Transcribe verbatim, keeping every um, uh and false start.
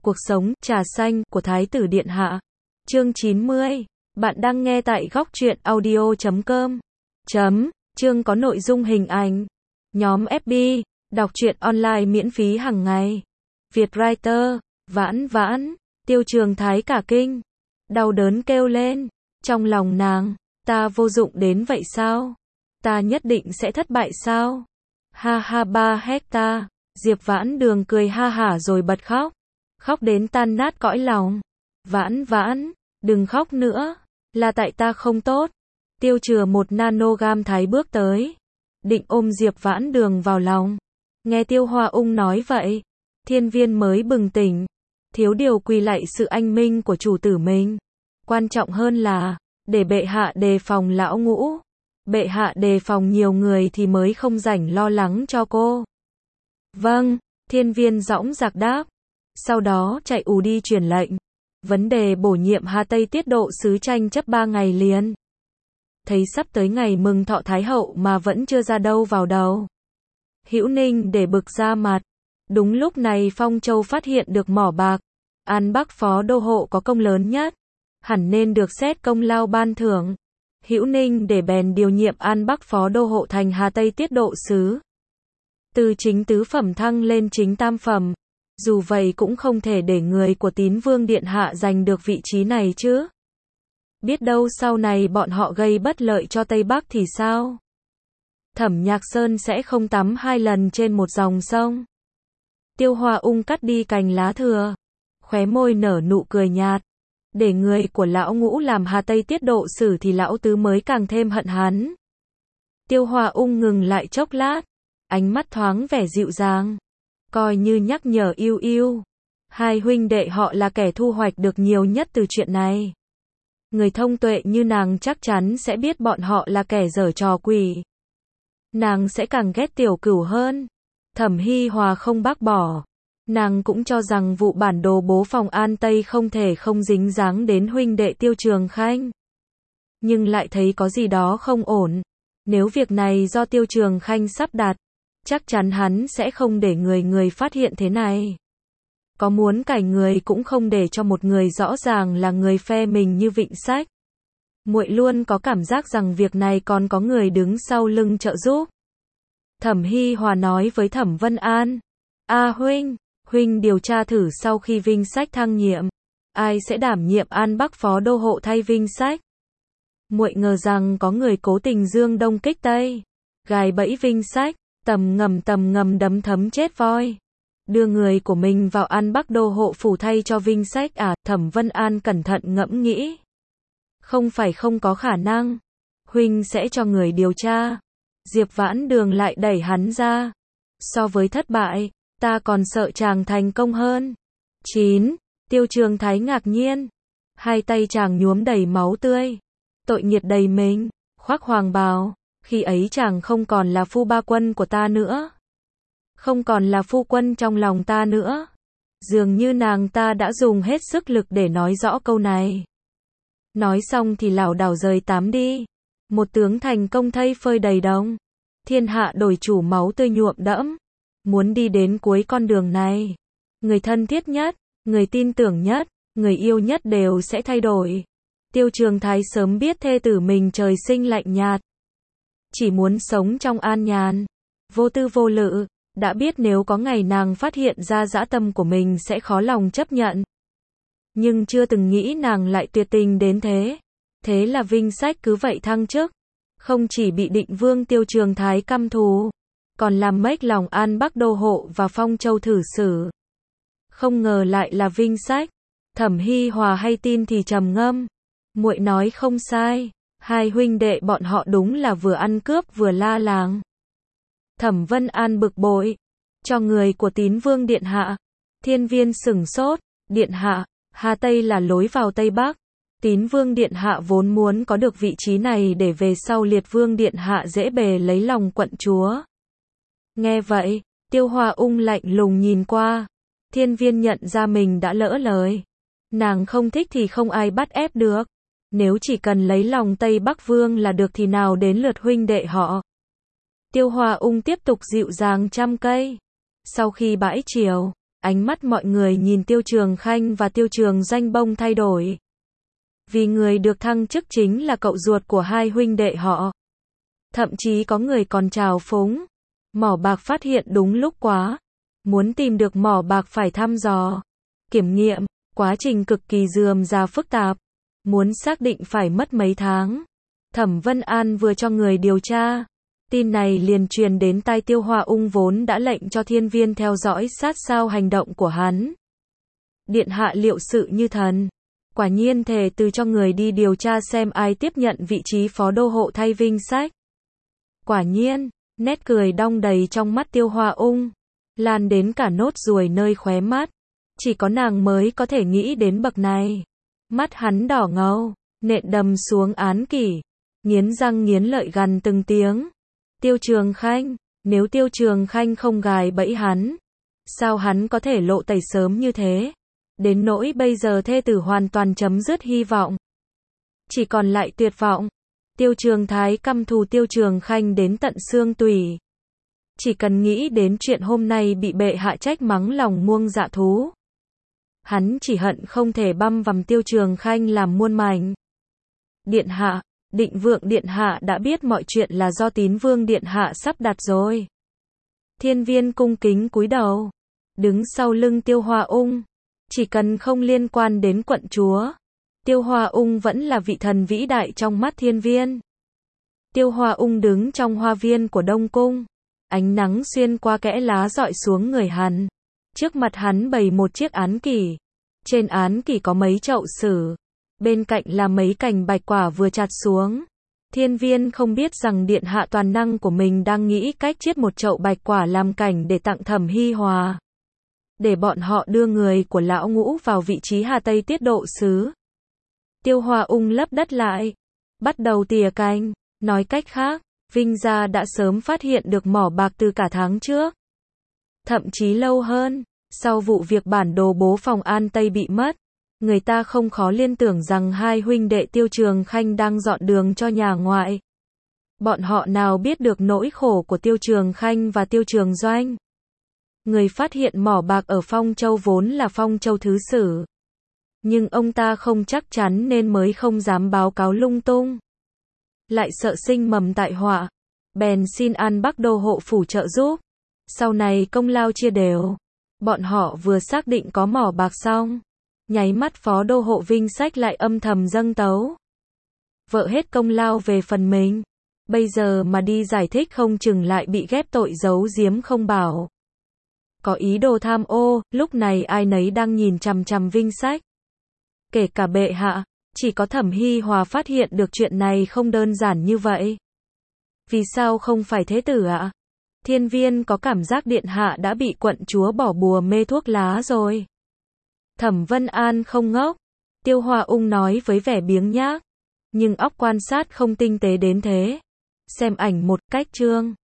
Cuộc sống, trà xanh, của Thái tử Điện Hạ. Chương chín mươi. Bạn đang nghe tại góc truyện audio chấm com. Chấm. Chương có nội dung hình ảnh. Nhóm ép bê. Đọc truyện online miễn phí hàng ngày. Vietwriter. Vãn vãn. Tiêu Trường Thái cả kinh. Đau đớn kêu lên. Trong lòng nàng, ta vô dụng đến vậy sao? Ta nhất định sẽ thất bại sao? Ha ha ba hecta. Diệp Vãn Đường cười ha hả rồi bật khóc. Khóc đến tan nát cõi lòng. Vãn vãn, đừng khóc nữa. Là tại ta không tốt. Tiêu Chừa một nanogam thái bước tới. Định ôm Diệp Vãn Đường vào lòng. Nghe Tiêu Hoa Ung nói vậy. Thiên Viên mới bừng tỉnh. Thiếu điều quỳ lạy sự anh minh của chủ tử mình. Quan trọng hơn là, để bệ hạ đề phòng lão ngũ. Bệ hạ đề phòng nhiều người thì mới không rảnh lo lắng cho cô. Vâng, Thiên Viên dõng dạc đáp. Sau đó chạy ù đi truyền lệnh. Vấn đề bổ nhiệm Hà Tây tiết độ sứ tranh chấp ba ngày liền. Thấy sắp tới ngày mừng thọ Thái hậu mà vẫn chưa ra đâu vào đầu. Hữu Ninh để bực ra mặt. Đúng lúc này Phong Châu phát hiện được mỏ bạc. An Bắc phó đô hộ có công lớn nhất. Hẳn nên được xét công lao ban thưởng. Hữu Ninh để bèn điều nhiệm An Bắc phó đô hộ thành Hà Tây tiết độ sứ. Từ chính tứ phẩm thăng lên chính tam phẩm. Dù vậy cũng không thể để người của Tín Vương Điện Hạ giành được vị trí này chứ. Biết đâu sau này bọn họ gây bất lợi cho Tây Bắc thì sao? Thẩm Nhạc Sơn sẽ không tắm hai lần trên một dòng sông. Tiêu Hoa Ung cắt đi cành lá thừa. Khóe môi nở nụ cười nhạt. Để người của lão ngũ làm Hà Tây tiết độ sử thì lão tứ mới càng thêm hận hắn. Tiêu Hoa Ung ngừng lại chốc lát. Ánh mắt thoáng vẻ dịu dàng. Coi như nhắc nhở yêu yêu. Hai huynh đệ họ là kẻ thu hoạch được nhiều nhất từ chuyện này. Người thông tuệ như nàng chắc chắn sẽ biết bọn họ là kẻ giở trò quỷ. Nàng sẽ càng ghét Tiểu Cửu hơn. Thẩm Hi Hòa không bác bỏ. Nàng cũng cho rằng vụ bản đồ bố phòng An Tây không thể không dính dáng đến huynh đệ Tiêu Trường Khanh. Nhưng lại thấy có gì đó không ổn. Nếu việc này do Tiêu Trường Khanh sắp đặt, chắc chắn hắn sẽ không để người người phát hiện thế này. Có muốn cải người cũng không để cho một người rõ ràng là người phe mình như Vịnh Sách. Muội luôn có cảm giác rằng việc này còn có người đứng sau lưng trợ giúp. Thẩm Hi Hòa nói với Thẩm Vân An. A huynh, huynh điều tra thử sau khi Vinh Sách thăng nhiệm. Ai sẽ đảm nhiệm An Bắc phó đô hộ thay Vinh Sách? Muội ngờ rằng có người cố tình dương đông kích tây. Gài bẫy Vinh Sách. Tầm ngầm tầm ngầm đấm thấm chết voi. Đưa người của mình vào An Bắc đô hộ phủ thay cho Vinh Sách à? Thẩm Vân An cẩn thận ngẫm nghĩ. Không phải không có khả năng. Huynh sẽ cho người điều tra. Diệp Vãn Đường lại đẩy hắn ra. So với thất bại, ta còn sợ chàng thành công hơn. chín. Tiêu Trường Thái ngạc nhiên. Hai tay chàng nhuốm đầy máu tươi. Tội nghiệt đầy mình. Khoác hoàng bào. Khi ấy chàng không còn là phu ba quân của ta nữa. Không còn là phu quân trong lòng ta nữa. Dường như nàng ta đã dùng hết sức lực để nói rõ câu này. Nói xong thì lảo đảo rời tám đi. Một tướng thành công thây phơi đầy đồng. Thiên hạ đổi chủ máu tươi nhuộm đẫm. Muốn đi đến cuối con đường này. Người thân thiết nhất, người tin tưởng nhất, người yêu nhất đều sẽ thay đổi. Tiêu Trường Thái sớm biết thê tử mình trời sinh lạnh nhạt. Chỉ muốn sống trong an nhàn, vô tư vô lự, đã biết nếu có ngày nàng phát hiện ra dã tâm của mình sẽ khó lòng chấp nhận. Nhưng chưa từng nghĩ nàng lại tuyệt tình đến thế. Thế là Vinh Sách cứ vậy thăng chức. Không chỉ bị Định Vương Tiêu Trường Thái căm thù, còn làm mếch lòng An Bắc đô hộ và Phong Châu thử sử. Không ngờ lại là Vinh Sách. Thẩm Hi Hòa hay tin thì trầm ngâm. Muội nói không sai. Hai huynh đệ bọn họ đúng là vừa ăn cướp vừa la làng. Thẩm Vân An bực bội. Cho người của Tín Vương Điện Hạ. Thiên Viên sửng sốt. Điện Hạ, Hà Tây là lối vào Tây Bắc. Tín Vương Điện Hạ vốn muốn có được vị trí này để về sau Liệt Vương Điện Hạ dễ bề lấy lòng quận chúa. Nghe vậy, Tiêu Hoa Ung lạnh lùng nhìn qua. Thiên Viên nhận ra mình đã lỡ lời. Nàng không thích thì không ai bắt ép được. Nếu chỉ cần lấy lòng Tây Bắc Vương là được thì nào đến lượt huynh đệ họ. Tiêu Hoa Ung tiếp tục dịu dàng chăm cây. Sau khi bãi triều, Ánh mắt mọi người nhìn Tiêu Trường Khanh và Tiêu Trường Doanh bông thay đổi. Vì người được thăng chức chính là cậu ruột của hai huynh đệ họ. Thậm chí có người còn trào phúng. Mỏ bạc phát hiện đúng lúc quá. Muốn tìm được mỏ bạc phải thăm dò, kiểm nghiệm, quá trình cực kỳ rườm rà phức tạp. Muốn xác định phải mất mấy tháng. Thẩm Vân An vừa cho người điều tra. Tin này liền truyền đến tai Tiêu Hoa Ung vốn đã lệnh cho Thiên Viên theo dõi sát sao hành động của hắn. Điện hạ liệu sự như thần. Quả nhiên thề từ cho người đi điều tra xem ai tiếp nhận vị trí phó đô hộ thay Vinh Sách. Quả nhiên, nét cười đong đầy trong mắt Tiêu Hoa Ung, lan đến cả nốt ruồi nơi khóe mắt. Chỉ có nàng mới có thể nghĩ đến bậc này. Mắt hắn đỏ ngầu, nện đầm xuống án kỷ, nghiến răng nghiến lợi gằn từng tiếng. Tiêu Trường Khanh, nếu Tiêu Trường Khanh không gài bẫy hắn, sao hắn có thể lộ tẩy sớm như thế? Đến nỗi bây giờ thê tử hoàn toàn chấm dứt hy vọng. Chỉ còn lại tuyệt vọng. Tiêu Trường Thái căm thù Tiêu Trường Khanh đến tận xương tủy. Chỉ cần nghĩ đến chuyện hôm nay bị bệ hạ trách mắng lòng muông dạ thú. Hắn chỉ hận không thể băm vằm Tiêu Trường Khanh làm muôn mảnh. Điện hạ, Định Vượng Điện hạ đã biết mọi chuyện là do Tín Vương Điện hạ sắp đặt rồi. Thiên Viên cung kính cúi đầu, đứng sau lưng Tiêu Hoa Ung. Chỉ cần không liên quan đến quận chúa, Tiêu Hoa Ung vẫn là vị thần vĩ đại trong mắt Thiên Viên. Tiêu Hoa Ung đứng trong hoa viên của Đông Cung. Ánh nắng xuyên qua kẽ lá dọi xuống người hắn. Trước mặt hắn bày một chiếc án kỷ. Trên án kỷ có mấy chậu sử. Bên cạnh là mấy cành bạch quả vừa chặt xuống. Thiên Viên không biết rằng điện hạ toàn năng của mình đang nghĩ cách chiết một chậu bạch quả làm cảnh để tặng Thẩm Hi Hòa. Để bọn họ đưa người của lão ngũ vào vị trí Hà Tây tiết độ sứ. Tiêu Hoa Ung lấp đất lại. Bắt đầu tỉa cành. Nói cách khác, Vinh gia đã sớm phát hiện được mỏ bạc từ cả tháng trước. Thậm chí lâu hơn, sau vụ việc bản đồ bố phòng An Tây bị mất. Người ta không khó liên tưởng rằng hai huynh đệ Tiêu Trường Khanh đang dọn đường cho nhà ngoại. Bọn họ nào biết được nỗi khổ của Tiêu Trường Khanh và Tiêu Trường Doanh. Người phát hiện mỏ bạc ở Phong Châu vốn là Phong Châu thứ sử. Nhưng ông ta không chắc chắn nên mới không dám báo cáo lung tung. Lại sợ sinh mầm tại họa. Bèn xin An Bắc đô hộ phủ trợ giúp. Sau này công lao chia đều. Bọn họ vừa xác định có mỏ bạc xong. Nháy mắt phó đô hộ Vinh Sách lại âm thầm dâng tấu. Vợ hết công lao về phần mình. Bây giờ mà đi giải thích không chừng lại bị ghép tội giấu giếm không bảo. Có ý đồ tham ô, lúc này ai nấy đang nhìn chằm chằm Vinh Sách. Kể cả bệ hạ, chỉ có Thẩm Hi Hòa phát hiện được chuyện này không đơn giản như vậy. Vì sao không phải thế tử ạ? Thiên Viên có cảm giác điện hạ đã bị quận chúa bỏ bùa mê thuốc lá rồi. Thẩm Vân An không ngốc. Tiêu Hoa Ung nói với vẻ biếng nhác. Nhưng óc quan sát không tinh tế đến thế. Xem ảnh một cách chương.